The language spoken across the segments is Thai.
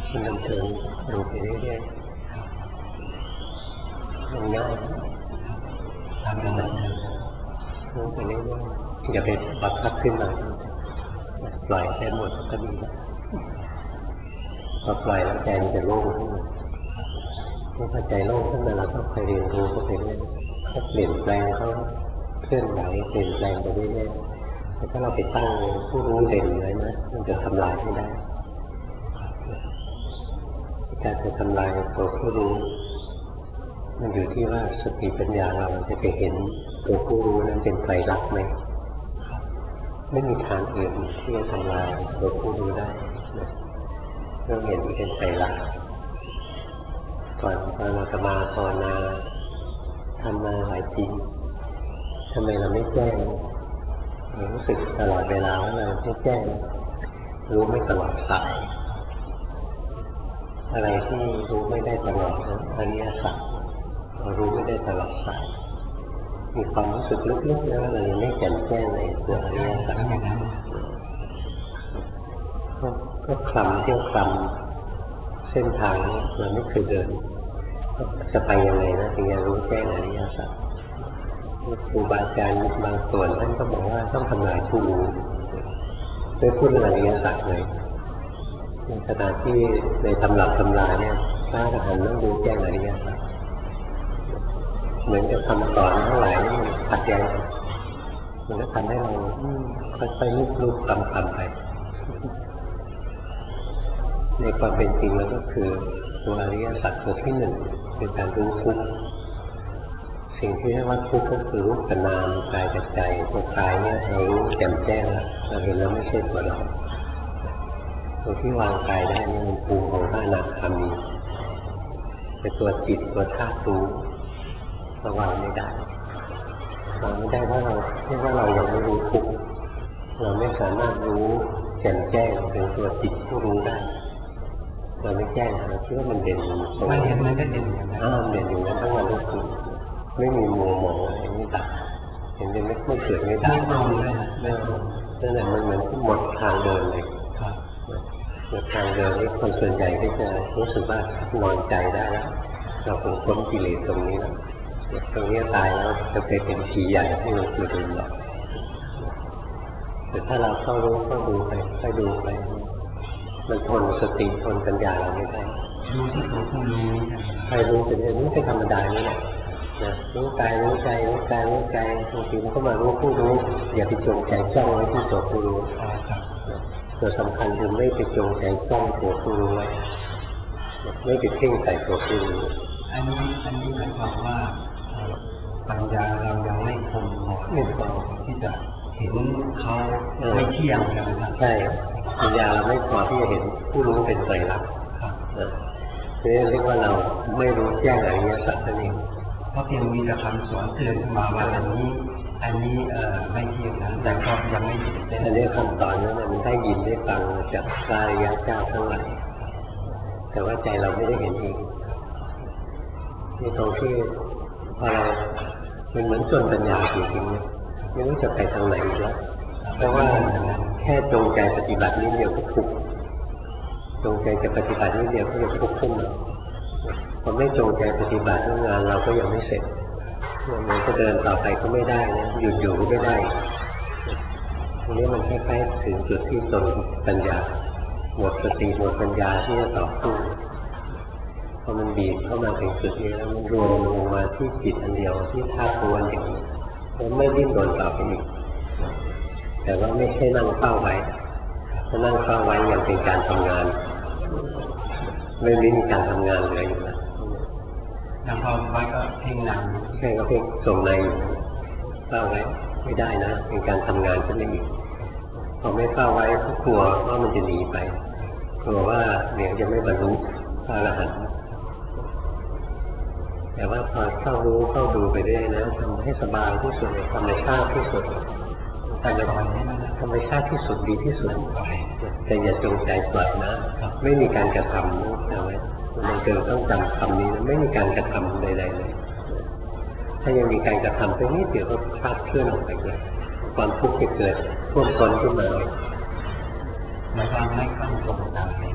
มันดำเนินดูไปเรื่อยๆมันง่ายทำกันแบบนี้รู้ไปเรื่อยๆอย่าไปบังคับขึ้นมาปล่อยให้หมดก็ดีแล้วพอปล่อยแล้วใจมันจะโล่งขึ้นเมื่อใจโล่งขึ้นมาเราก็คอยเรียนรู้ก็ไปเรื่อยเขาเปลี่ยนแปลงเขาเคลื่อนไหวเปลี่ยนแปลงไปเรื่อยๆแต่ถ้าเราไปตั้งผู้รู้เด่นไว้นะมันจะทำลายไม่ได้การจะทำลายตัวผู้รู้มันอยู่ที่ว่าสติปัญญาเราจะไปเห็นตัวผู้รู้นั้นเป็นไตรลักษณ์ไหมไม่มีทางอื่นที่จะทำลายตัวผู้รู้ได้ต้องเห็นเป็นไตรลักษณ์ก่อนเราจะมาภาวนาทำมาหลายปีทำไมเราไม่แจ้งรู้สึกตลอดเวลาว่าเราไม่แจ้งรู้ไม่ตลอดสายอะไรที่รู้ไม่ได้ตลอดอริยสัจเรารู้ไม่ได้ตลอดสายมีความรู้สึกลึกๆนะว่าเรายังไม่แจ่มแจ้งในตัวอริยสัจก็คลำเที่ยวคลำเส้นทางนี้เราไม่เคยเดินจะไปยังไงนะถึงจะรู้แจ้งอริยสัจครูบาอาจารย์บางส่วนท่านก็บอกว่าต้องทำลายผู้รู้ไม่พูดเรื่องอริยสัจเลยในขณะที่ในตำรับตำราเนี่ยพระอรหันต์ต้องรู้แจ้งอริยสัจเหมือนกับคำสอนทั้งหลายนี่ขัดแย้งมันก็ทำให้เราค่อยๆลูกๆทำไปในความเป็นจริงแล้วก็คือตัวอริยสัจตัวที่หนึ่งเป็นการรู้ทุกข์สิ่งที่เรียกว่าทุกข์ก็คือรูปกับนามกายกับใจตัวกายเนี่ยเรารู้แจ่มแจ้งแล้วเราเห็นแล้วไม่ใช่ตัวเราตัวที่วางกายได้นี่มันภูมิของพระอนาคามีแต่ตัวจิตตัวธาตุรู้เราวางไม่ได้วางไม่ได้เพราะเราเรียกว่าเรายังไม่รู้ทุกข์เราไม่สามารถรู้แจ่มแจ้งเป็นตัวจิตผู้รู้ได้เราไม่แจ้งเราคิดว่ามันเด่นไม่เห็นมันก็เด่นอย่างนั้นเด่นอยู่นั้นทั้งวันทั้งคืนไม่มีมัวหมองอะไรไม่ตัดเห็นเป็นไม่เกิดไม่ได้ไม่เอาเลยนั่นแหละมันเหมือนหมดทางเดินเลยหมดทางเดินนี่คนส่วนใหญ่ก็จะรู้สึกว่านอนใจได้แล้วเราคงพ้นกิเลสตรงนี้แล้วตรงนี้ตายแล้วจะไปเป็นผีใหญ่ให้เราตัวเดินหรอกแต่ถ้าเราเข้ารู้เข้าดูไปค่อยดูไปมันทนสติทนปัญญาเราไม่ได้รู้ที่ตัวผู้รู้ใครรู้เป็นอย่างนี้เป็นธรรมดานี่แหละนะรู้กายรู้ใจรู้กายรู้ใจบางทีมันก็มารู้ผู้รู้อย่าไปจงใจจ้องไว้ที่ตัวผู้รู้ตัวสำคัญคือไม่ไปจงใจจ้องตัวผู้รู้ไว้ไม่ไปเพ่งใส่ตัวผู้รู้อันนี้หมายความว่าปัญญาเรายังไม่คมพอที่จะเห็นเขาไม่เที่ยงนะครับใช่ปัญญาเราไม่พอที่จะเห็นผู้รู้เป็นไตรลักษณ์นี่เรียกว่าเราไม่รู้แจ้งอริยสัจนั่นเองเพราะเพียงมีแต่คำสอนเตือนขึ้นมาว่าอันนี้ไม่เที่ยงนะแต่ก็ยังไม่เห็นอันนี้คำสอนนั้นมันได้ยินได้ฟังจากพระอริยเจ้าทั้งหลายแต่ว่าใจเราไม่ได้เห็นเองนี่ตรงที่พอเรามันเหมือนจนปัญญาจริงๆไม่รู้จะไปทางไหนอีกแล้วเพราะว่าแค่จงใจปฏิบัตินิดเดียวก็ทุกข์จงใจจะปฏิบัตินิดเดียวก็จะทุกข์ขึ้นมาพอไม่จงใจปฏิบัติงานเราก็ยังไม่เสร็จมันก็เดินต่อไปก็ไม่ได้นะหยุดอยู่ก็ไม่ได้ตรงนี้มันคล้ายๆถึงจุดที่จนปัญญาหมดสติหมดปัญญาที่จะต่อสู้พอมันบีบเข้ามาถึงจุดนี้แล้วมันรวมลงมาที่จิตอันเดียวที่ธาตุรู้อันเดียวแล้วไม่ดิ้นรนต่อไปอีกแต่ว่าไม่ใช่นั่งเฝ้าไว้ถ้านั่งเฝ้าไว้ยังเป็นการทำงานไม่มีการทำงานเหลืออยู่แล้วนั่งเฝ้าไว้ก็เพ่งนั่งแค่ก็เพ่งส่งในเฝ้าไว้ไม่ได้นะเป็นการทำงานขึ้นมาอีกพอไม่เฝ้าไว้ก็กลัวว่ามันจะหนีไปกลัวว่าเดี๋ยวจะไม่บรรลุพระอรหันต์แต่ว่าพอเข้ารู้เข้าดูไปเรื่อยนะทำให้สบายที่สุดธรรมชาติที่สุดธรรมชาติที่สุดดีที่สุดแต่อย่าจงใจปล่อยนะไม่มีการกระทำเอาไว้มันเกิดต้องจำคำนี้นะไม่มีการกระทำใดๆเลยถ้ายังมีการกระทำไปนิดเดียวก็คลาดเคลื่อนออกไปเลยความทุกข์จะเกิดท่วมท้นขึ้นมาเลยหมายความไม่ต้องตรงตาม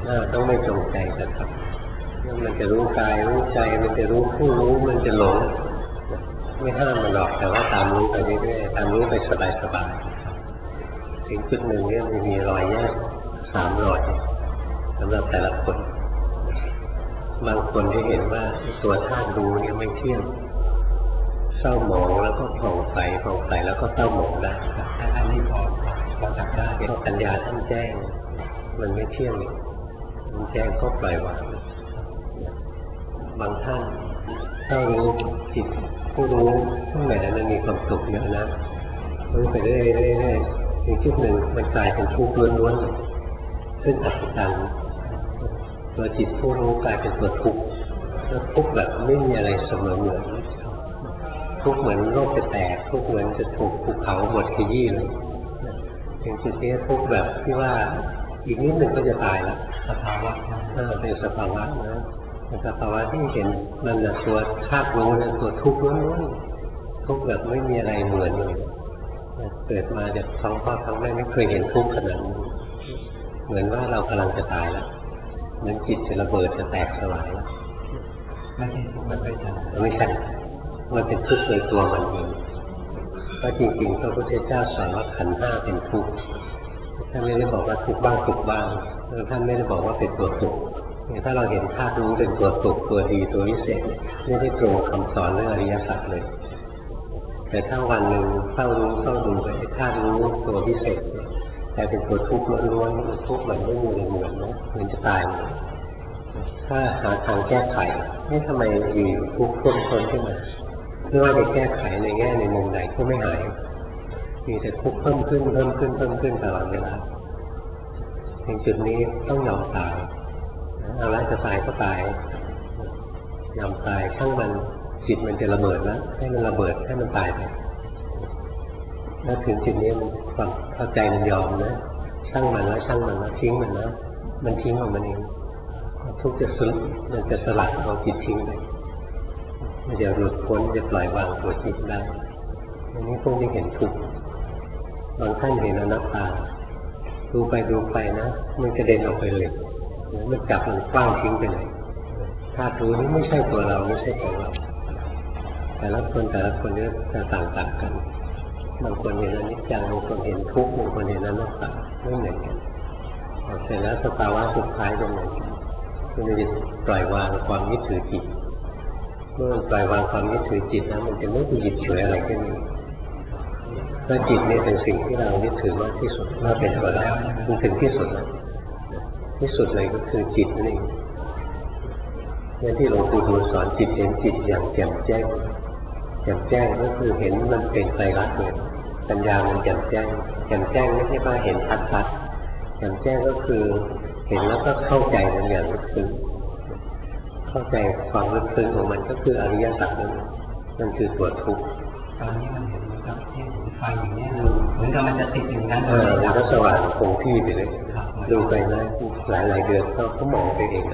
ต้องไม่จงใจกระทำมันจะรู้กายรู้ใจมันจะรู้ผู้รู้มันจะหลงไม่ห้ามมันหรอกแต่ว่าตามรู้ไปเรื่อยๆตามรู้ไปสบายๆถึงจุดหนึ่งเนี่ยมันมีรอยแยก3 รอยสำหรับแต่ละคนบางคนที่เห็นว่าตัวธาตุรู้เนี่ยไม่เที่ยงเศร้าหมองแล้วก็ผ่องใสแล้วก็เศร้าหมองได้อันนี้พอจับได้เพราะปัญญาท่านแจ้งมันไม่เที่ยงมันแจ้งก็ปล่อยวางบางท่านถ้ารู้จิตผู้รู้ข้างในนั้นมีความสุขเยอะนะรู้ไปเรื่อยๆถึงจุดหนึ่งมันกลายเป็นทุกข์ล้วนๆซึ่งอัศจรรย์ตัวจิตผู้รู้กลายเป็นตัวทุกข์แล้วทุกข์แบบไม่มีอะไรเสมอเหมือนทุกข์เหมือนโลกจะแตกทุกข์เหมือนจะถูกภูเขาบดขยี้เลยถึงจุดนี้ทุกข์แบบที่ว่าอีกนิดหนึ่งก็จะตายแล้วสภาวะเป็นสภาวะนะเป็นสภาวะที่เห็นมันนะตัวธาตุรู้นะตัวทุกข์ล้วนๆทุกข์แบบไม่มีอะไรเหมือนเลยเกิดมาจากท้องพ่อท้องแม่ไม่เคยเห็นทุกข์ขนาดนี้เหมือนว่าเรากำลังจะตายแล้วเหมือนจิตจะระเบิดจะแตกสลายแล้วไม่ใช่ทุกข์มันไม่ใช่มันเป็นทุกข์โดยตัวมันเองเพราะจริงๆพระพุทธเจ้าสอนว่าขันธ์ 5เป็นทุกข์ท่านไม่ได้บอกว่าทุกข์บ้างสุขบ้างท่านไม่ได้บอกว่าเป็นตัวสุขถ้าเราเห็นธาตุรู้เป็นตัวสุขตัวดีตัววิเศษไม่ได้ตรงคำสอนเรื่องอริยสัจเลยแต่ถ้าวันหนึ่งเข้าดูไปธาตุรู้ตัววิเศษแต่เป็นตัวทุกข์ล้วนๆทุกข์มันไม่มีอะไรเหมือนนะมันจะตายถ้าหาทางแก้ไขนี่ทำไมอยู่ทุกข์ท่วมท้นขึ้นมาไม่ว่าจะแก้ไขในแง่ในมุมไหนก็ไม่หายมีแต่ทุกข์เพิ่มขึ้นตลอดเวลาถึงจุดนี้ต้องยอมตายเอาละจะตายก็ตายยอมตายช่างมันจิตมันจะระเบิดแล้วให้มันระเบิดให้มันตายไปแล้วถึงจุดนี้มันความเข้าใจมันยอมนะช่างมันแล้วทิ้งมันนะมันทิ้งของมันเองทุกข์มันจะสลัดเอาจิตทิ้งไปมันจะหลุดพ้นจะปล่อยวางตัวจิตได้อันนี้พวกที่เห็นทุกข์บางท่านเห็นอนัตตาดูไปนะมันกระเด็นออกไปเลยมันจับมันกว้างทิ้งไปเลยธาตุรู้นี้ไม่ใช่ตัวเราไม่ใช่ของเราแต่ละคนนี้จะต่างกันบางคนเห็นอนิจจังบางคนเห็นทุกข์บางคนเห็นอนัตตาไม่เหมือนกันเสร็จแล้วสภาวะสุดท้ายจะเหมือนกันคือมันจะปล่อยวางความยึดถือจิตเมื่อมันปล่อยวางความยึดถือจิตแล้วมันจะไม่ไปยึดถืออะไรขึ้นมาเพราะจิตเนี่ยเป็นสิ่งที่เรายึดถือมากที่สุดว่าเป็นตัวเรามันถึงที่สุดแล้วที่สุดเลยก็คือจิตนั่นเองนั่นที่หลวงปู่ดูลสอนจิตเห็นจิตอย่างแจ่มแจ้งก็คือเห็นมันเป็นไตรลักษณ์เลยปัญญามันแจ่มแจ้งไม่ใช่ว่าเห็นชัดแจ่มแจ้งก็คือเห็นแล้วก็เข้าใจมันอย่างลึกซึ้งเข้าใจความลึกซึ้งของมันก็คืออริยสัจนั่นคือตัวทุกข์ตอนนี้มันเห็นกับเห็นไฟอย่างนี้เหมือนกับมันจะติดอยู่นั้นมันก็สว่างคงที่ไปเลยดูไปนะหลายเดือนก็มองไปเอง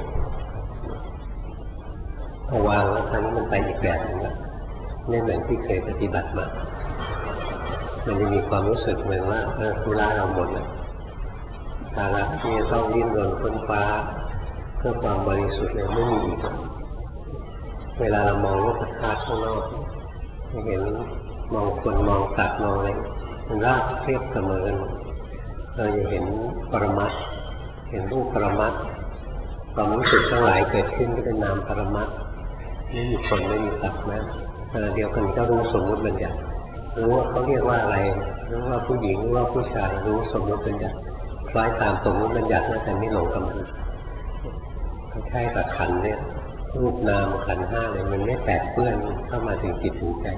พอวางแล้วคราวนี้มันไปอีกแบบนึงแล้วไม่เหมือนที่เคยปฏิบัติมามันจะมีความรู้สึกเหมือนว่าธุระเราหมดแล้วภาระที่จะต้องดิ้นรนค้นคว้าเพื่อความบริสุทธิ์เนี่ยไม่มีอีกเวลาเรามองโลกธาตุข้างนอกเห็นมองคนมองสัตว์มองอะไรมันราบเทียบเสมอกันเราจะเห็นปรมัตถ์เห็นรูปปรมัตถ์ความรู้สึกทั้งหลายเกิดขึ้นก็เป็นนามปรมัตถ์ไม่มีคนไม่มีสัตว์นะขณะเดียวกันก็รู้สมมติบัญญัติรู้ว่าเขาเรียกว่าอะไรรู้ว่าผู้หญิงรู้ว่าผู้ชายรู้สมมติบัญญัติคล้ายตามสมมติบัญญัตินะแต่ไม่หลงกับมันใช่กับขันธ์เนี่ยรูปนามขันธ์ 5เนี่ยมันไม่แตกเปื้อนเข้ามาถึงจิตถึงใจ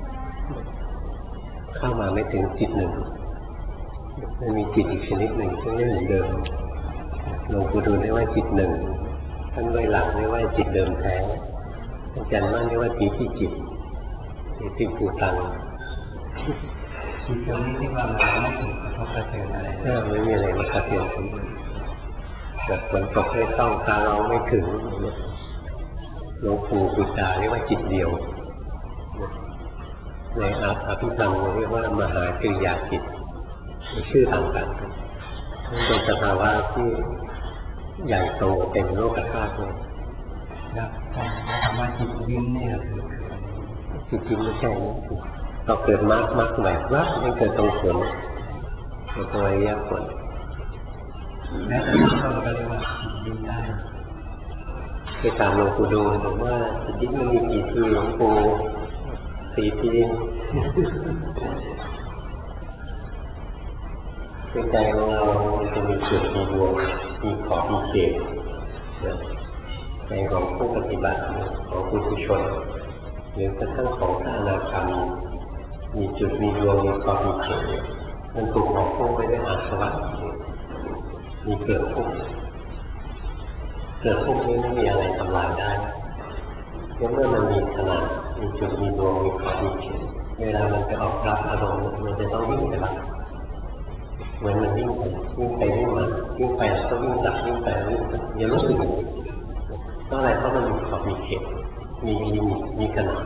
เข้ามาไม่ถึงจิตหนึ่งมันมีจิตอีกชนิดหนึ่งซึ่งไม่เหมือนเดิมหลวงปู่ดูลเรียกว่าจิตหนึ่งท่านโดยหลักเรียกว่าจิตเดิมแท้อาจารย์มั่นเรียกว่าจิตที่ปูตังจิตตรงนี้ที่ว่าเราไม่ถูกกระทบกระเทือนอะไรไม่มีอะไรมากระเทือนถึงแบบฝนตกไม่ต้องตาเราไม่ถึงหลวงปู่บุตรเรียกว่าจิตเดียวในอภิธรรมเรียกว่ามหากริยาจิตมีชื่อต่างๆเป็นสภาวะที่ใหญ่โตเป็นโลกธาตุเลยแล้วคำว่าจิตยิ้มเนี่ยจิตยิ้มไม่ใช่เราเกิดมากแบบว่าไม่เกิดตรงผลตัวอริยผลแม้แต่เราก็เรียกว่าจิตยิ้มได้ไปตามหลวงปู่ดูบอกว่าจิตยิ้มมันมีกี่ทีหลวงปู่4 ทีในใจของเราจะมีจุดมีดวงมีขอบมีเขตในของผู้ปฏิบัติของผู้ทุชนหรือกระทั่งของพระอนาคามีมีจุดมีดวงมีขอบมีเขตมันถูกห่อหุ้มไว้ด้วยอาสวะมีเกลือหุ้มเกลือหุ้มนี้ไม่มีอะไรทำลายได้เมื่อมันมีขนาดมีจุดมีดวงมีขอบมีเขตเวลามันจะออกรับอารมณ์มันจะต้องวิ่งไปรับเหมือนมันวิ่งไปวิ่งมาวิ่งไปแล้วก็วิ่งกลับวิ่งไปวิ่งกลับอย่ารู้สึกอย่างนี้เพราะอะไรเพราะมันมีขอบมีเขตมีลิมิตมีขนาด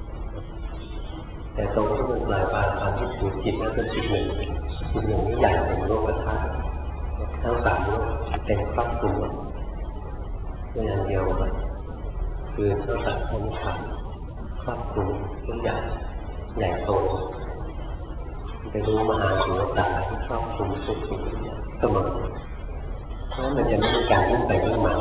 แต่ตรงที่มันปลายปานตอนที่ถึงจิตแล้วเป็นจิตหนึ่งนี่ใหญ่เป็นโลกธาตุทั้ง3 โลกเป็นครอบคลุมเป็นอย่างเดียวคือเท่ากับธรรมชาติครอบคลุมทุกอย่างใหญ่โตไปรู้มหาสุญญตาที่ครอบคลุมทุกสิ่งทุกอย่างเสมอเพราะมันจะไม่มีการวิ่งไปวิ่งมา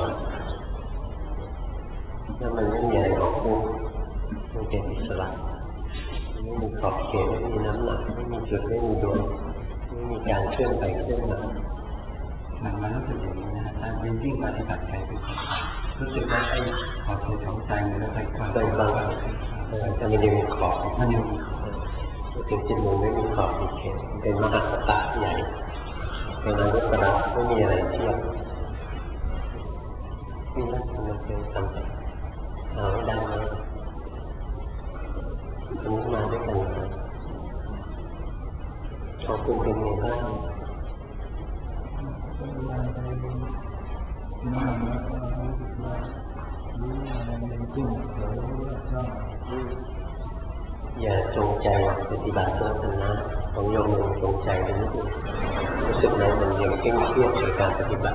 ถ้ามันไม่มีอะไรบอกพูดมันเป็นอิสระไม่มีขอบเขตไม่มีน้ำหนักไม่มีจุดไม่มีดวงไม่มีการเคลื่อนไปเคลื่อนมามันรู้สึกอย่างนี้นะถ้าเป็นยิ่งปฏิบัติใจรู้สึกว่าไอ้ขอบเขตของใจมันแล้วไปกว้างแต่มันยังมีขอบมันยังถึงจิตมันไม่มีขอบมีเขตเป็นมหาสตาใหญ่เป็นอนุตตรไม่มีอะไรเทียบนี่นะมันเป็นคำเอาให้ได้ไหมอันนี้มาด้วยกันนะขอบคุณเป็นไงบ้างอย่าจงใจปฏิบัติตัวธรรมะของโยมจงใจเป็นนิดนึงรู้สึกไหมมันยังเคร่งเครียดในการปฏิบัติ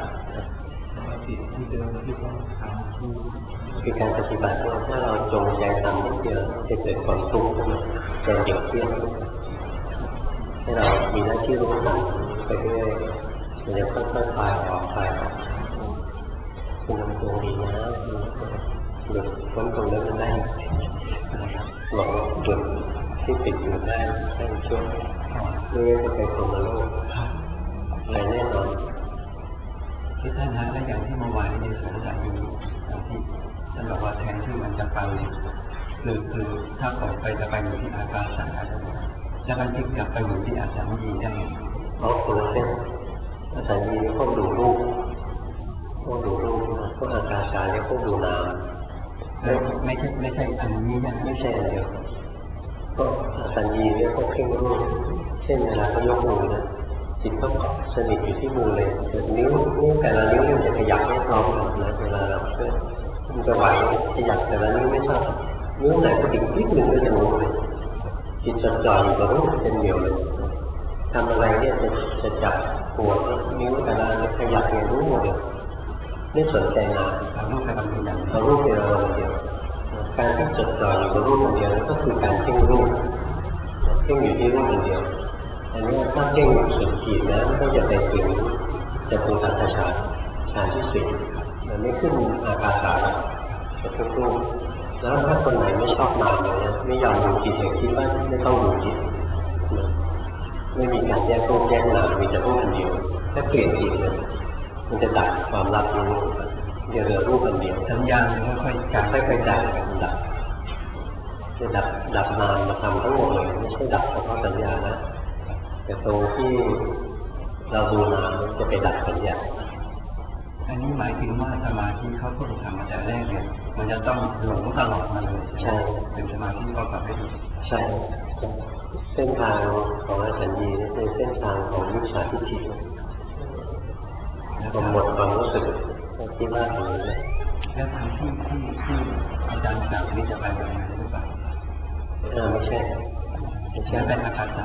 คือการปฏิบัติถ้าเราจงใจทำนิดเดียวจะเกิดความทุกข์ขึ้นมาใจเดือดเครียดให้เรามีหน้าที่รู้ทันไปเรื่อยมันจะค่อยๆคลายออกคุณทำตัวดีนะหลุดพ้นตรงนั้นได้หลอกหลุดที่ติดอยู่ได้ช่วยไม่งั้นจะไปคนละโลกอะไรแน่นอนที่ท่านนะและอย่างที่เมื่อวานในสวนสามีที่ท่านบอกว่าแทนที่มันจะไปคือถ้าปล่อยไปจะไปอยู่ที่อากาศสารแล้วมันจึงกลับไปอยู่ที่อาสามีได้เพราะคนละเส้นอาสามีนี่พวกดูรูปพวกอากาศสารเนี่ยพวกดูน้ำไม่ใช่อันนี้นะไม่ใช่อันเดียวก็อาสามีเนี่ยพวกเพ่งรูปเช่นเวลาเขายกมือนะจิตก็เกาะสนิทอยู่ที่มือเลยนิ้วแต่ละนิ้วมันจะขยับไม่พร้อมนะเวลาเราเชื่อมันจะไหวขยับแต่ละนิ้วไม่เท่านิ้วไหนก็ติดนิดนึงก็จะรู้เลยจิตจดจ่ออยู่กับรูปเป็นเดียวเลยทำอะไรเนี่ยจะจับปวดนิ้วแต่ละขยับเนี่ยรู้หมดเลยไม่สนใจนานเอารูปไปทำอย่างเอารูปเป็นอารมณ์เดียวการที่จดจ่ออยู่กับรูปเดียวก็คือการเพ่งรูปเพ่งอยู่ที่รูปเดียวอันนี้ถ้าเพ่งสุดขีดนะก็จะไปถึงจะเป็นสัตชาฌานที่10มันไม่ขึ้นอากาศจะเพ่งรูปแล้วถ้าคนไหนไม่ชอบนานเลยนะไม่ยอมดูจิตอย่างคิดว่าไม่ต้องดูจิตไม่มีการแยกรูปแยกนามมีแต่รูปเดียวถ้าเปลี่ยนจิตเลยมันจะดับความรับรู้เดี๋ยวเหลือรูปอันเดียวสัญญาณค่อยๆจับค่อยๆดับจะดับนามมาทำทั้งหมดเลยไม่ใช่ดับเฉพาะสัญญานะแต่ตรงที่เราดูนามจะไปดับสัญญาอันนี้หมายถึงว่าสมาธิเขาต้องทำมาแต่แรกเนี่ยมันจะต้องหลงตลอดมาเลยใช่เป็นสมาธิก็กลับให้ดูใช่เส้นทางของอสัญญีนี่เป็นเส้นทางของมิจฉาทิฏฐิผมหมดความรู้สึกที่ว่าอย่างนี้เลยแล้วทางที่อาจารย์กล่าวนี้จะไปแบบไหนหรือเปล่าไม่ใช่เป็นอากาศ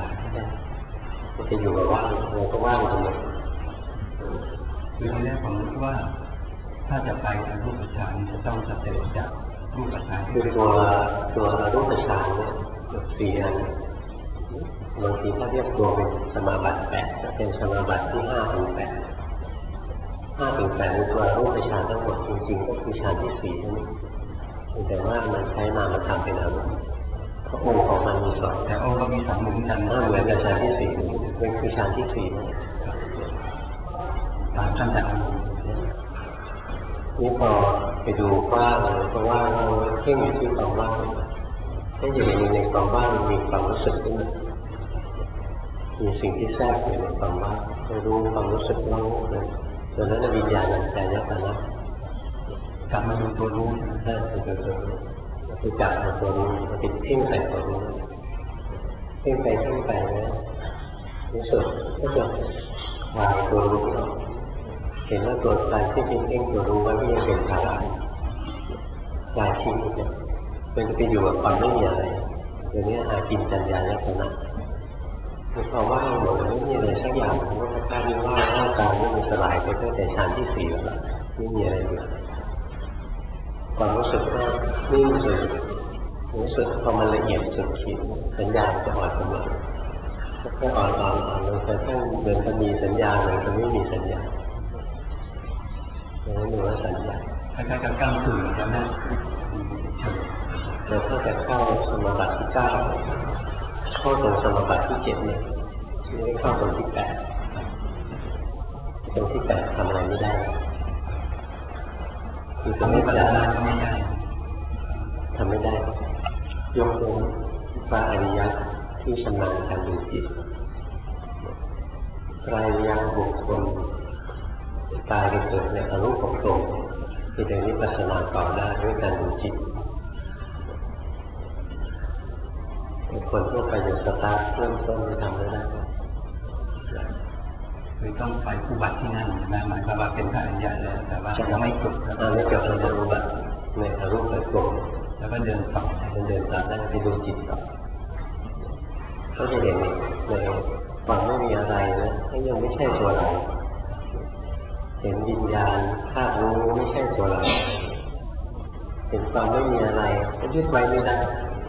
มันจะอยู่กับว่างเราก็ว่างทั้งหมดคือทีแรกผมคิดว่าถ้าจะไปทางรูปฌานจะต้องสเต็ปจากรูปฌานคือตัวรูปฌานเนี่ยสี่อันบางทีถ้าเรียกตัวเป็นสมาบัติ8จะเป็นสมาบัติที่5 ถึง 8 5 ถึง 8ในตัวรูปฌานทั้งหมดจริงๆก็คือฌานที่4นั่นเองแต่ว่ามันใช้นามธรรมเป็นอารมณ์เพราะองค์ของมันมีสองแต่องค์ก็มีสองเหมือนกันเหมือนกับฌานที่4เป็นคือฌานที่4นั่นตามขั้นตอนนี่พอไปดูว่าเพราะว่าเราเพ่งอยู่ที่ความว่างถ้าอยู่ในความว่างมีความรู้สึกขึ้นมามีสิ่งที่แทรกอยู่ในความว่างไม่รู้ความรู้สึกรู้นะตัวนั้นวิญญาณใจยับนะกลับมาดูตัวรู้ใช่คือตัวรู้คือจับตัวรู้ติดเพ่งใส่ตัวรู้เพ่งไปนะรู้สึกก็จะวางตัวรู้เห็นว่าตัวใจที่เป็นเองตัวรู้ว่าที่ยังเป็นภาระกลายทิ้งเนี่ยมันจะไปอยู่กับความไม่มีอะไรเดี๋ยวนี้อากินจัญญาลักษณะคือพอว่าหมดไม่มีอะไรสักอย่างเพราะว่าถ้าที่ว่าร่างกายมันสลายไปตั้งแต่ฌานที่4แล้วไม่มีอะไรอยู่ความรู้สึกว่านิ่งสุดรู้สึกพอมันละเอียดสุดขีดสัญญาจะอ่อนกำลังก็อ่อนลงจนทั้งเดินจะมีสัญญาหรือจะไม่มีสัญญาอย่างนั้นเรียกว่าสัญญาคล้ายๆกับก้าวสื่อแล้วนะแต่ถ้าจะเข้าสมาบัติที่9เข้าตรงสมาบัติที่7เนี่ยไม่ได้เข้าตรงที่8ตรงที่8ทำอะไรไม่ได้คือจะไม่ได้ก็ไม่ได้ทำไม่ได้ยกเว้นพระอริยะที่ชำนาญการดูจิตพระอริยะบุคคลตายไปเกิดในอรูปภพที่เดินวิปัสสนาต่อได้ด้วยการดูจิตคนทั่วไปอยู่สตาร์ทเริ่มต้นทำไม่ได้คือต้องไปอุบัติที่นั่นนะหมายความว่าเป็นพระอริยะแล้วแต่ว่ายังไม่จบไม่จบในอุบัติในอรูปภพแล้วก็เดินต่อได้ไปดูจิตต่อก็จะเห็นในความไม่มีอะไรนะก็ยังไม่ใช่ตัวเราเห็นวิญญาณธาตุรู้ไม่ใช่ตัวเราเห็นความไม่มีอะไรก็ยึดไว้ไม่ได้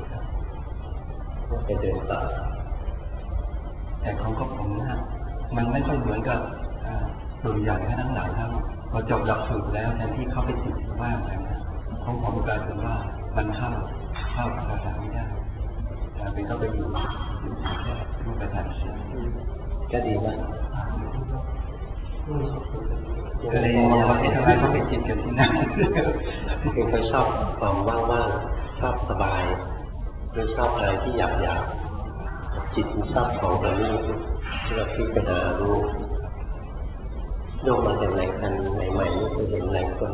ไปเดินต่อแต่ของผมนะมันไม่ค่อยเหมือนกับตัวใหญ่ทั้งหลายทั้งพอจบหลักสูตรแล้วแทนที่เข้าไปติดว่างอะไรนะของผมกลายเป็นว่ามันเข้ากับภาษาไม่ได้แต่เป็นเข้าไปอยู่แค่รูปธรรมก็ดีนะก็เลยมองว่าทำไมเขาไปจิตกันที่นั่นคือเขาชอบความว่างๆชอบสบายหรือชอบอะไรที่หยาบๆจิตชอบของแบบนี้ที่เราพิจารณารู้โยกมาจากไหนกันใหม่ๆนี่คือเห็นหลายคน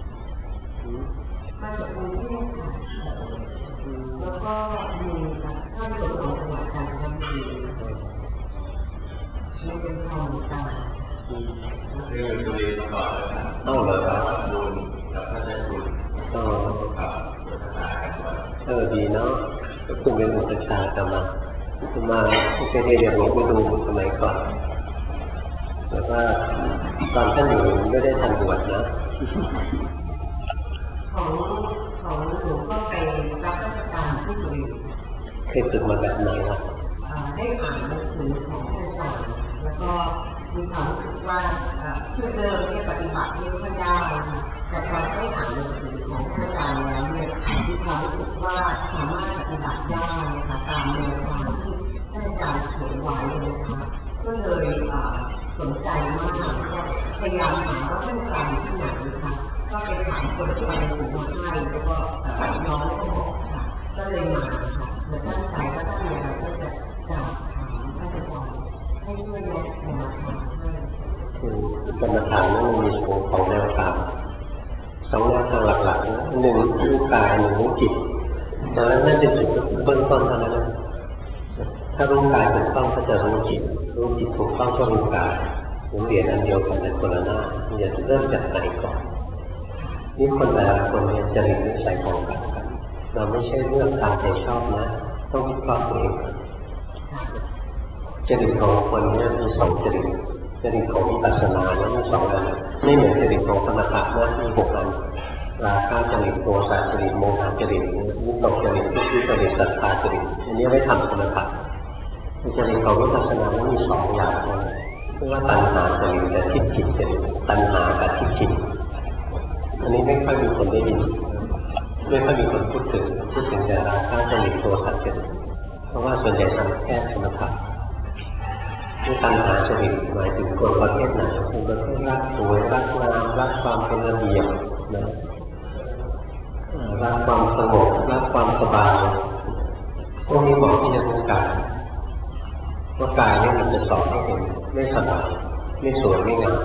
มาจากกรุงเทพค่ะแล้วก็มีท่านหลวงของจังหวัดกาญจนบุรีไม่เป็นทองตาเรื่องตัวเองก่อนนะต้องเลยครับบุญกับพระเจ้าบุญดีเนาะคุณเป็นอุปชาจะมาเคยเรียนหลวงปู่ดูสมัยก่อนแต่ว่าตอนท่านอยู่ไม่ได้ทันบวชนะของหลวงก็ไปรับราชการที่บุรีเคยฝึกมาแบบไหนล่ะได้อ่านหนังสือของอาจารย์แล้วก็มีความรู้สึกว่าชื่อเดิมที่ปฏิบัติไม่ค่อยได้แต่พอได้อ่านหนังสือของอาจารย์แล้วเนี่ยมีความรู้สึกว่าสามารถปฏิบัติได้นะคะตามแนวทางที่อาจารย์เขียนไว้นะคะก็เลยสนใจมากก็พยายามหาว่าท่านอาจารย์ที่ไหนนะคะก็ไปถามคนที่ไปถึงมาให้แล้วก็น้องก็บอกค่ะก็เลยมาค่ะและตั้งใจว่าถ้ามีอะไรก็จะถามท่านอาจารย์ให้ช่วยแนะแนวทางให้กรรมฐานนั้นมันมี2แนวทาง2แนวทางหลักๆ1รู้กาย1รู้จิตดังนั้นนั่นเป็นจุดเบื้องต้นเท่านั้นถ้ารู้กายถูกต้องก็จะรู้จิตถูกต้องก็รู้กายผมเรียนอันเดียวกันแต่คนละหน้ามันจะเริ่มจากไหนก่อนนี่คนแต่ละคนเนี่ยจริตนิสัยของกันเราไม่ใช่เรื่องตามใจชอบนะต้องวิเคราะห์ตัวเองจริตของคนเนี่ยมี2จริตของวิปัสสนาเนี่ยมี2อันไม่เหมือนจริตของสมถะนะมี6 คะจริตโทสะจริตโมหะจริตวิตกจริตวิจริตศรัทธาจริตอันนี้ไว้ทำสมถะจริตของวิปัสสนามันมีสองอย่างเรียกว่าตัณหาจริตและทิฏฐิจริตตัณหากับทิฏฐิอันนี้ไม่ค่อยมีคนได้ยินไม่ค่อยมีคนพูดถึงแต่ราคะจริตโทสะจริตเพราะว่าส่วนใหญ่ทำแค่สมถะที่ตัณหาจริตหมายถึงคนประเภทไหนคนประเภทรักสวยรักงามรักความเป็นระเบียบนะรักความสงบรักความสบายพวกนี้เหมาะที่จะรู้กายเพราะกายนี่มันจะสอนให้เห็นไม่สบายไม่สวยไม่งาม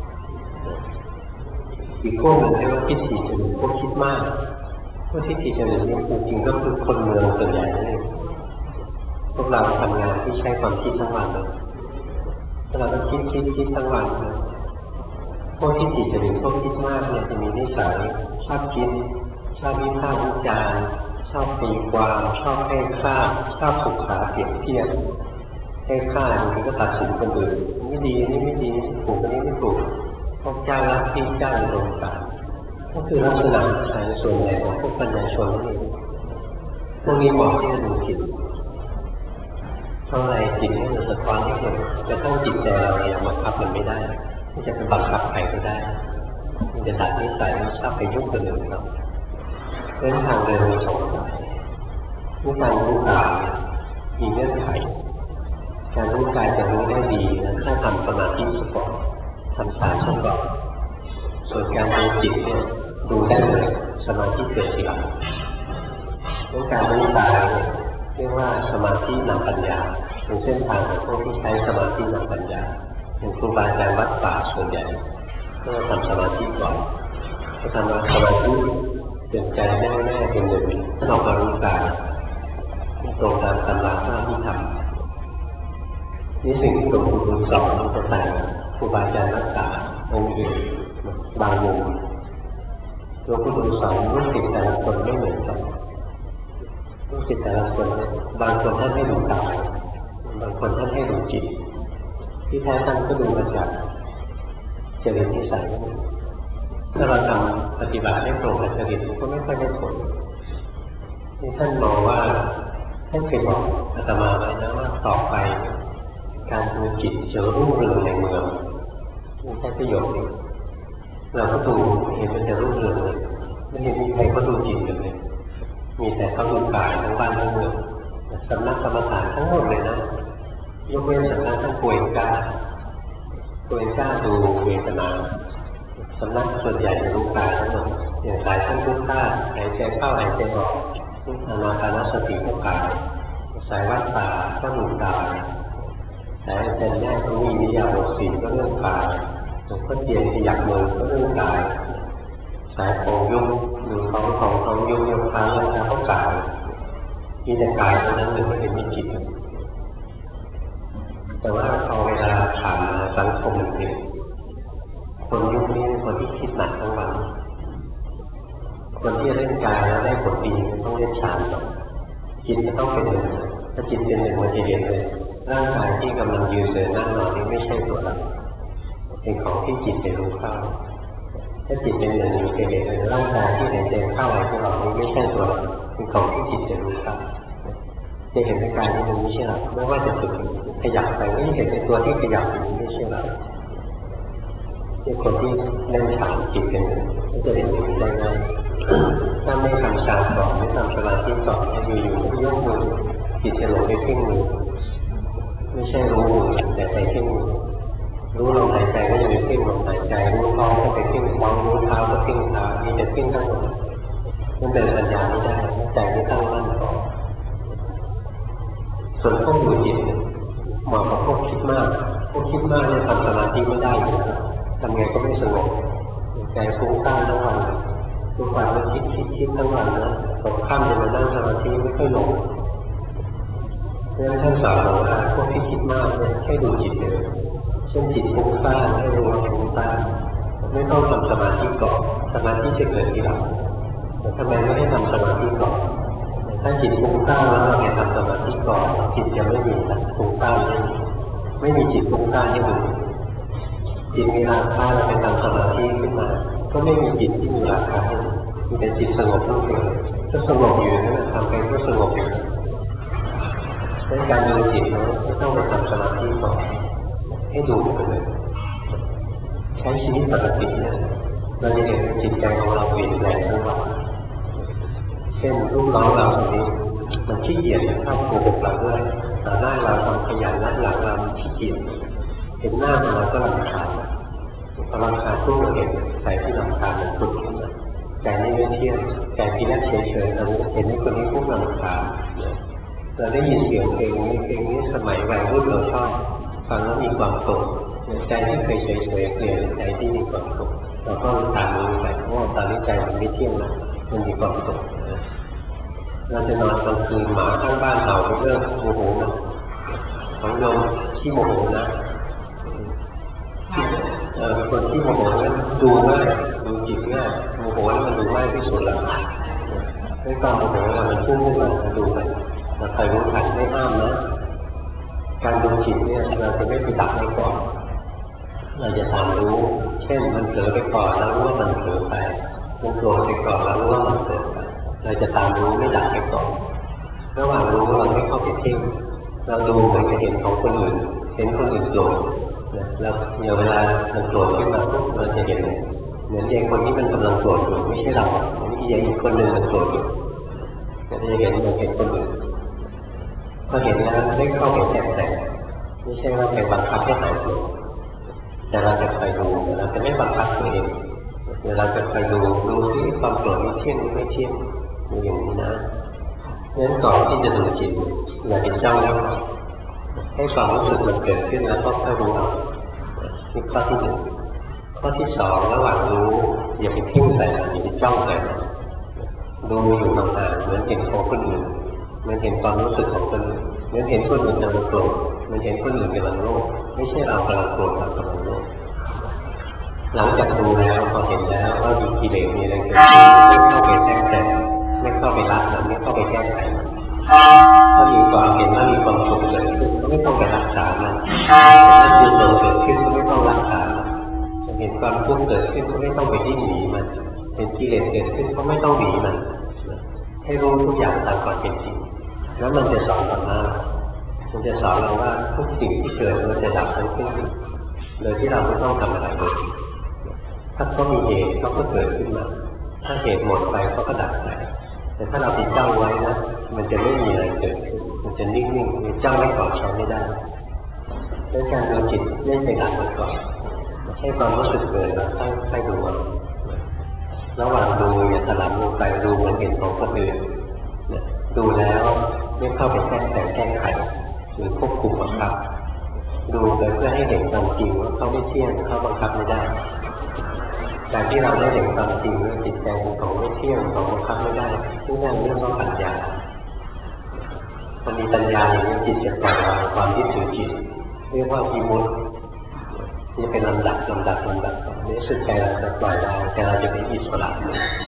อีกพวกหนึ่งเรียกว่าทิฏฐิจริตพวกคิดมากพวกทิฏฐิจริตนี่จริงๆก็คือคนเมืองส่วนใหญ่นี่พวกเราทำงานที่ใช้ความคิดทั้งวันเลยเราต้องคิดทั้งวันเลยพวกที่จิตจริตพวกคิดมากเนี่ยจะมีนิสัยชอบคิดชอบวิพากษ์วิจารณ์ชอบตีความชอบให้ค่าชอบสุขาเปรียบเทียบให้ค่าบางทีก็ตัดสินคนอื่นนี่ดีนี่ไม่ดีถูกอันนี้ไม่ถูกพวกเจ้าลัทธิเจ้าอุดมการณ์ก็คือลักษณะสายส่วนใหญ่ของพวกปัญญาชนนี่พวกนี้เหมาะที่จะดูจิตเท่าไรจิตนี่มันสะท้อนให้เห็นจะต้องจิตใจเราอย่างบังคับมันไม่ได้ที่จะไปบังคับใครก็ได้มันจะตัดนิสัยชอบไปยุ่งกับเรื่องเราเส้นทางเดินมีสองสายรู้การรู้กายมีเงื่อนไขการรู้กายจะรู้ได้ดีนะถ้าทำสมาธิสก่อนทำฌานสก่อนส่วนการดูจิตเนี่ยดูได้เลยสมาธิเกิดทีหลังรู้การรู้กายเรียกว่าสมาธินำปัญญาเป็นเส้นทางของพวกที่ใช้สมาธินำปัญญาเป็นครูบาอาจารย์วัดป่าส่วนใหญ่ก็ทำสมาธิก่อนพอทำสมาธิเตือนใจแน่ๆเป็นหนึ่งถ้าออกมารู้กายตรงตามตำราที่ทำนี่สิ่งที่หลวงปู่ดูลสอนจะต่างครูบาอาจารย์วัดป่าองค์อื่นบางมุมหลวงปู่ดูลสอนลูกศิษย์แต่ละคนไม่เหมือนกันลูกศิษย์แต่ละคนบางคนท่านให้ดูกายบางคนท่านให้ดูจิตที่แท้ท่านก็ดูมาจากจริตนิสัยถ้าเราทำปฏิบัติให้ตรงกับจริตก็ไม่ค่อยได้ผลที่ท่านบอกว่าท่านเคยบอกอาตมาไว้นะว่าต่อไปการดูจิตจะรุ่งเรืองในเมืองนี่ใช้ประโยชน์นี้เราก็ดูเห็นมันจะรุ่งเรืองเลยไม่เห็นมีใครก็ดูจิตเลยมีแต่เขาดูกายทั้งบ้านทั้งเมืองสำนักกรรมฐานทั้งหมดเลยนะยกเว้นสำนักท่านป่วยกล้าดูเวทนาสำนักส่วนใหญ่จะรู้กายทั้งหมดอย่างสายท่านพุทธะหายใจเข้าหายใจออกอานาปานสติก็กายสายวัฏฏะก็ดูกายสายอาจารย์แยกก็มีวิทยาบทสี่ก็เรื่องกายหลวงพ่อเทียนขยับมือก็เรื่องกายสายของยุบหรือของยุบยกเท้าแล้วก็กายมีแต่กายเท่านั้นเลยไม่เห็นมีจิตแต่ว่าเอาเวลาผ่านมาสังคมหนึ่งคนยุคนี้เป็นคนที่คิดหนักทั้งวันคนที่เล่นกายแล้วได้ผลดีต้องเล่นฌานต่อจิตจะต้องเป็นหนึ่งถ้าจิตเป็นหนึ่งมันจะเห็นเลยร่างกายที่กำลังยืนเดินนั่งนอนนี้ไม่ใช่ตัวเราเป็นของที่จิตไปรู้เข้าถ้าจิตเป็นหนึ่งอยู่จะเห็นเลยร่างกายที่หายใจเข้าหายใจออกนี้ไม่ใช่ตัวเราเป็นของที่จิตไปรู้เข้าจะเห็นในกายนี้มันไม่ใช่เราไม่ว่าจะฝึกขยับไปไม่เห็นในตัวที่ขยับอยู่นี้ไม่ใช่เราที่คนที่เล่นฌานจิตกันก็จะเห็นอย่างนี้ได้ง่ายถ้าไม่ทำฌานก่อนไม่ทำสมาธิก่อนอยู่ๆยกมือจิตจะหลงไปเพ่งมือไม่ใช่รู้มือแต่ไปเพ่งมือรู้ลมหายใจก็จะไปเพ่งลมหายใจรู้ท้องก็ไปเพ่งท้องรู้เท้าก็เพ่งเท้ามีแต่เพ่งทั้งหมดมันเป็นปัญญาไม่ได้ใจไม่ตั้งมั่นก่อนส่วนพวกดูจิตเหมาะกับพวกคิดมากเนี่ยทำสมาธิไม่ได้อยู่ทำไงก็ไม่สงบใจฟุ้งซ่านทั้งวันทุกวันก็คิดทั้งวันนะตกค่ำจะมานั่งสมาธิไม่ค่อยลงเพราะฉะนั้นท่านสอนว่าพวกที่คิดมากเนี่ยให้ดูจิตเลยเช่นจิตฟุ้งซ่านให้รู้ว่าฟุ้งซ่านไม่ต้องทำสมาธิก่อนสมาธิจะเกิดทีหลังแต่ทำไมไม่ให้ทำสมาธิก่อนถ้าจิตฟุ้งซ่านแล้วเราไปทำสมาธิก่อนจิตจะไม่มีฟุ้งซ่านไม่มีจิตฟุ้งซ่านให้ดูจิตมีราคะเราไปทำสมาธิขึ้นมาก็ไม่มีจิตที่มีราคะให้ดูมีแต่จิตสงบนั่นเองก็สงบอยู่นั่นทำไปก็สงบอยู่ในการดูจิตนะไม่ต้องไปทำสมาธิก่อนให้ดูไปเลยใช้ชีวิตปกติเนี่ยเราจะเห็นจิตใจของเราเปลี่ยนแปลงทั้งวันเช่นลูกน้องเราคนนี้มันขี้เกียจเข้าโกหกเราด้วยต่อหน้าเราทำขยันนัดหลังเราขี้เกียจเห็นหน้าเราก็รำคาญพอรำคาญทุกเราเห็นใจที่รำคาญมันตุดขึ้นมาใจไม่เที่ยงใจที่นั่งเฉยๆเราเห็นในคนนี้พวกรำคาญเราได้ยินเสียงเพลงนี้สมัยวัยรุ่นเราชอบฟังแล้วมีความสุขใจที่เคยเฉยๆเปลี่ยนเป็นใจที่มีความสุขเราก็ตามรู้ไปว่าตอนนี้ใจมันไม่เที่ยงนะมันมีความสุขเราจะนอนกลางคืนหมาข้างบ้านเราเริ่มโมโหนะของโยมที่โมโหนะคนที่โมโหนั้นดูง่ายดูจิตง่ายโมโหแล้วมันดูง่ายที่สุดแล้วไม่ต้องโมโหเรามันพุ่งขึ้นมาดูไปเราคอยรู้ทันไม่ห้ามนะการดูจิตเนี่ยเราจะไม่ไปดักไว้ก่อนเราจะตามรู้เช่นมันเผลอไปก่อนแล้วรู้ว่ามันเผลอไปมันโกรธไปก่อนแล้วรู้ว่ามันโกรธไปเราจะตามรู้ไม่ดักไปก่อนระหว่างรู้เราไม่เข้าไปเพ่งเราดูเหมือนจะเห็นของคนอื่นเห็นคนอื่นโกรธแล้วเวลามันโกรธขึ้นมาปุ๊บเราจะเห็นเหมือนเด็กคนที่มันกำลังโกรธอยู่ไม่ใช่เรานี่เด็กอีกคนหนึ่งมันโกรธอยู่เราจะเห็นเหมือนเห็นคนอื่นพอเห็นแล้วไม่เข้าไปแทรกแซงไม่ใช่ว่าไปบังคับให้หายโกรธแต่เราจะคอยดูเราจะไม่บังคับตัวเองเราจะคอยดูที่ความโกรธไม่เที่ยงไม่เที่ยงอย่างนี้นะงั้นก่อนที่จะดูจิตอย่าเป็นเจ้าแล้วให้ความรู้สึกมันเกิดขึ้นแล้วก็ค่อยรู้เอานี่ข้อที่หนึ่งข้อที่สองระหว่างรู้อย่าไปทิ้งใส่อย่าไปจ้องใส่ดูอยู่ห่างๆเหมือนเห็นของคนอื่นเหมือนเห็นความรู้สึกของคนอื่นเหมือนเห็นคนอื่นกำลังโกรธเหมือนเห็นคนอื่นกำลังโลภไม่ใช่เรากำลังโกรธเรากำลังโลภหลังจากดูแล้วพอเห็นแล้วว่ามีกิเลสมีอะไรเกิดขึ้นไม่เข้าไปแทรกแซงไม่เข้าไปรักมันไม่เข้าไปแก้ไขถ้ามีความเห็นว่ามีความสุขเกิดขึ้นก็ไม่ต้องไปรักษามันเห็นว่ากุศลเกิดขึ้นก็ไม่ต้องรักษาเห็นความทุกข์เกิดขึ้นก็ไม่ต้องไปดิ้นหนีมันเห็นกิเลสเกิดขึ้นก็ไม่ต้องหนีมันให้รู้ทุกอย่างตามความเป็นจริงแล้วมันจะสอนเรามันจะสอนเราว่าทุกสิ่งที่เกิดมันจะดับทั้งสิ้นโดยที่เราไม่ต้องทำอะไรเลยถ้าเขามีเหตุเขาก็เกิดขึ้นมาถ้าเหตุหมดไปเขาก็ดับไปแต่ถ้าเราติดจ้องไว้นะมันจะไม่มีอะไรเกิดขึ้นมันจะนิ่งๆมันจ้องไม่ก่อใช้ไม่ได้ด้วยการดูจิตเล่นไปดับมันก่อนให้ความรู้สึกเกิดแล้วค่อยดูมันระหว่างดูอย่าถลำลงไปดูเหมือนเห็นของคนอื่นดูแล้วไม่เข้าไปแทรกแซงแก้ไขหรือควบคุมบังคับดูเพื่อให้เห็นความจริงว่าเขาไม่เที่ยงเขาบังคับไม่ได้การที่เราได้เห็นความจริงว่าจิตใจเป็นของไม่เที่ยงของบังคับไม่ได้ซึ่งนั่นเรื่องของปัญญามันมีปัญญาอย่างนี้จิตจะปล่อยวางความยึดถือจิตเรียกว่าวิมุตตินี่เป็นลำดับนี้สุดใจเราจะปล่อยวางแต่เราจะเป็นอิสระ